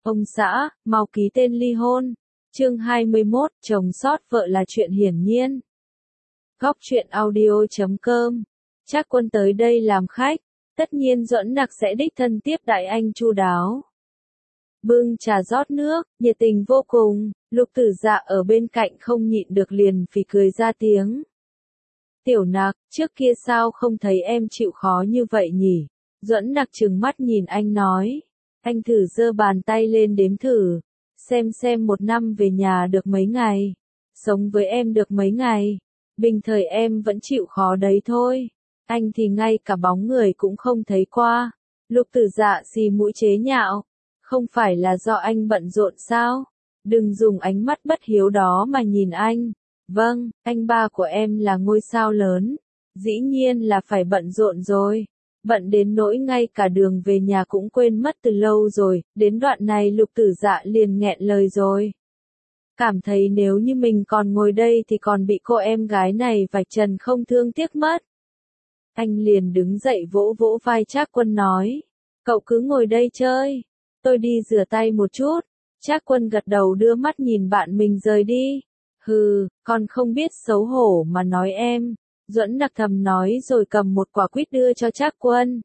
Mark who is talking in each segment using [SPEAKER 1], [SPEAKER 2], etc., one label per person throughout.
[SPEAKER 1] Ông xã, mau ký tên ly hôn. Chương 21, chồng sót vợ là chuyện hiển nhiên. Góc truyện audio.com. Trác Quân tới đây làm khách, tất nhiên Duẫn Nặc sẽ đích thân tiếp đãi anh chu đáo. Bưng trà rót nước, nhiệt tình vô cùng, Lục Tử Dạ ở bên cạnh không nhịn được liền phì cười ra tiếng. Tiểu Nặc, trước kia sao không thấy em chịu khó như vậy nhỉ? Duẫn Nặc trừng mắt nhìn anh nói. Anh thử giơ bàn tay lên đếm thử, xem 1 năm về nhà được mấy ngày, sống với em được mấy ngày, bình thời em vẫn chịu khó đấy thôi. Anh thì ngay cả bóng người cũng không thấy qua. Lục Tử Dạ xì mũi chế nhạo. Không phải là do anh bận rộn sao? Đừng dùng ánh mắt bất hiếu đó mà nhìn anh. Vâng, anh ba của em là ngôi sao lớn, dĩ nhiên là phải bận rộn rồi. Bận đến nỗi ngay cả đường về nhà cũng quên mất từ lâu rồi, đến đoạn này Lục Tử Dạ liền nghẹn lời rồi. Cảm thấy nếu như mình còn ngồi đây thì còn bị cô em gái này vạch trần không thương tiếc mất. Anh liền đứng dậy vỗ vỗ vai Trác Quân nói, cậu cứ ngồi đây chơi, tôi đi rửa tay một chút. Trác Quân gật đầu đưa mắt nhìn bạn mình rời đi. Hừ, còn không biết xấu hổ mà nói em. Duẫn Nặc thầm nói rồi cầm một quả quýt đưa cho Trác Quân.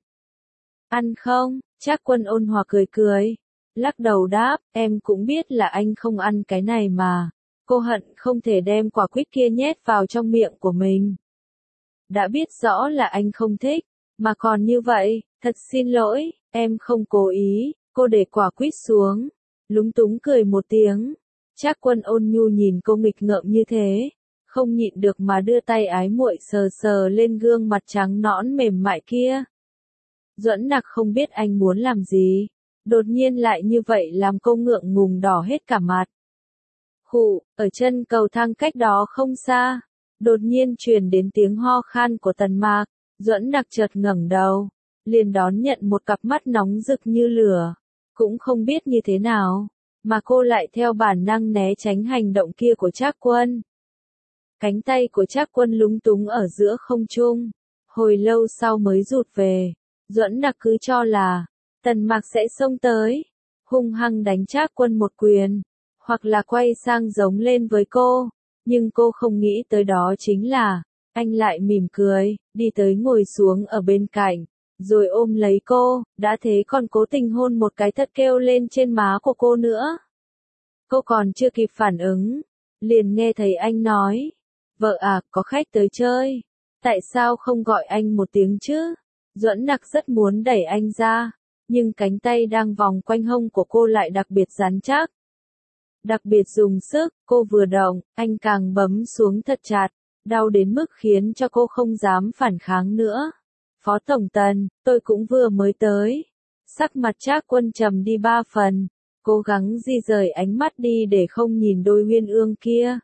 [SPEAKER 1] Ăn không? Trác Quân ôn hòa cười cười. Lắc đầu đáp, em cũng biết là anh không ăn cái này mà. Cô hận không thể đem quả quýt kia nhét vào trong miệng của mình. Đã biết rõ là anh không thích, mà còn như vậy, thật xin lỗi, em không cố ý. Cô để quả quýt xuống, lúng túng cười một tiếng. Trác Quân ôn nhu nhìn cô nghịch ngợm như thế, không nhịn được mà đưa tay ái muội sờ sờ lên gương mặt trắng nõn mềm mại kia. Duẫn Nặc không biết anh muốn làm gì, đột nhiên lại như vậy làm cô ngượng ngùng đỏ hết cả mặt. Khụ, ở chân cầu thang cách đó không xa, đột nhiên truyền đến tiếng ho khan của Tần Mạc. Duẫn Nặc chợt ngẩng đầu, liền đón nhận một cặp mắt nóng rực như lửa. Cũng không biết như thế nào, mà cô lại theo bản năng né tránh hành động kia của Trác Quân. Cánh tay của Trác Quân lúng túng ở giữa không trung, hồi lâu sau mới rụt về. Duẫn Nặc cứ cho là Tần Mạc sẽ xông tới, hung hăng đánh Trác Quân một quyền, hoặc là quay sang giống lên với cô, nhưng cô không nghĩ tới đó chính là, anh lại mỉm cười, đi tới ngồi xuống ở bên cạnh, rồi ôm lấy cô, đã thế còn cố tình hôn một cái thật kêu lên trên má của cô nữa. Cô còn chưa kịp phản ứng, liền nghe thấy anh nói, vợ à, có khách tới chơi, tại sao không gọi anh một tiếng chứ? Duẫn Nặc rất muốn đẩy anh ra, nhưng cánh tay đang vòng quanh hông của cô lại đặc biệt rắn chắc. Đặc biệt dùng sức, cô vừa động, anh càng bấm xuống thật chặt, đau đến mức khiến cho cô không dám phản kháng nữa. Phó Tổng Tần, tôi cũng vừa mới tới. Sắc mặt Trác Quân trầm đi 3 phần, cố gắng di rời ánh mắt đi để không nhìn đôi uyên ương kia.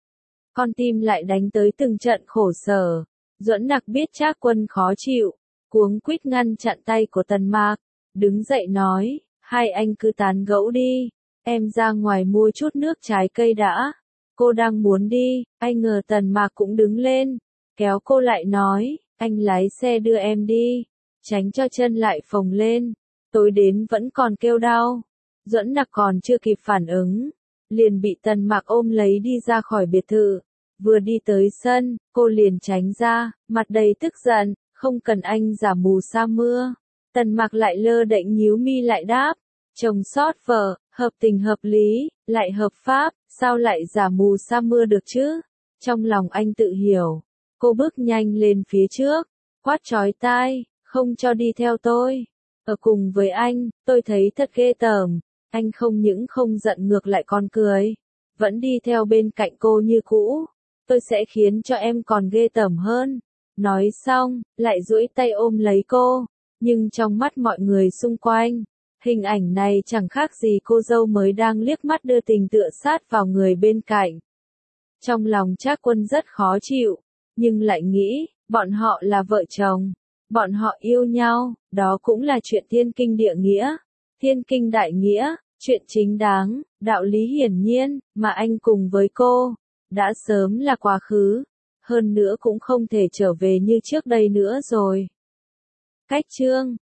[SPEAKER 1] Con tim lại đánh tới từng trận khổ sở. Duẫn Nặc biết Trác Quân khó chịu, cuống quýt ngăn chặn tay của Tần Mạc, đứng dậy nói, hai anh cứ tán gẫu đi, em ra ngoài mua chút nước trái cây đã. Cô đang muốn đi, ai ngờ Tần Mạc cũng đứng lên, kéo cô lại nói, anh lái xe đưa em đi, tránh cho chân lại phồng lên, tối đến vẫn còn kêu đau. Duẫn Nặc còn chưa kịp phản ứng, liền bị Tần Mạc ôm lấy đi ra khỏi biệt thự. Vừa đi tới sân, cô liền tránh ra, mặt đầy tức giận, không cần anh giả mù sa mưa. Tần Mạc lại lơ đễnh nhíu mi lại đáp, chồng sót vợ, hợp tình hợp lý, lại hợp pháp, sao lại giả mù sa mưa được chứ? Trong lòng anh tự hiểu, cô bước nhanh lên phía trước, quát chói tai, không cho đi theo tôi. Ở cùng với anh, tôi thấy thật ghê tởm. Anh không những không giận ngược lại còn cười, vẫn đi theo bên cạnh cô như cũ. Tôi sẽ khiến cho em còn ghê tởm hơn. Nói xong, lại duỗi tay ôm lấy cô, nhưng trong mắt mọi người xung quanh, hình ảnh này chẳng khác gì cô dâu mới đang liếc mắt đưa tình tựa sát vào người bên cạnh. Trong lòng Trác Quân rất khó chịu, nhưng lại nghĩ, bọn họ là vợ chồng, bọn họ yêu nhau, đó cũng là chuyện thiên kinh địa nghĩa, thiên kinh đại nghĩa, chuyện chính đáng, đạo lý hiển nhiên, mà anh cùng với cô, đã sớm là quá khứ, hơn nữa cũng không thể trở về như trước đây nữa rồi. Cách chương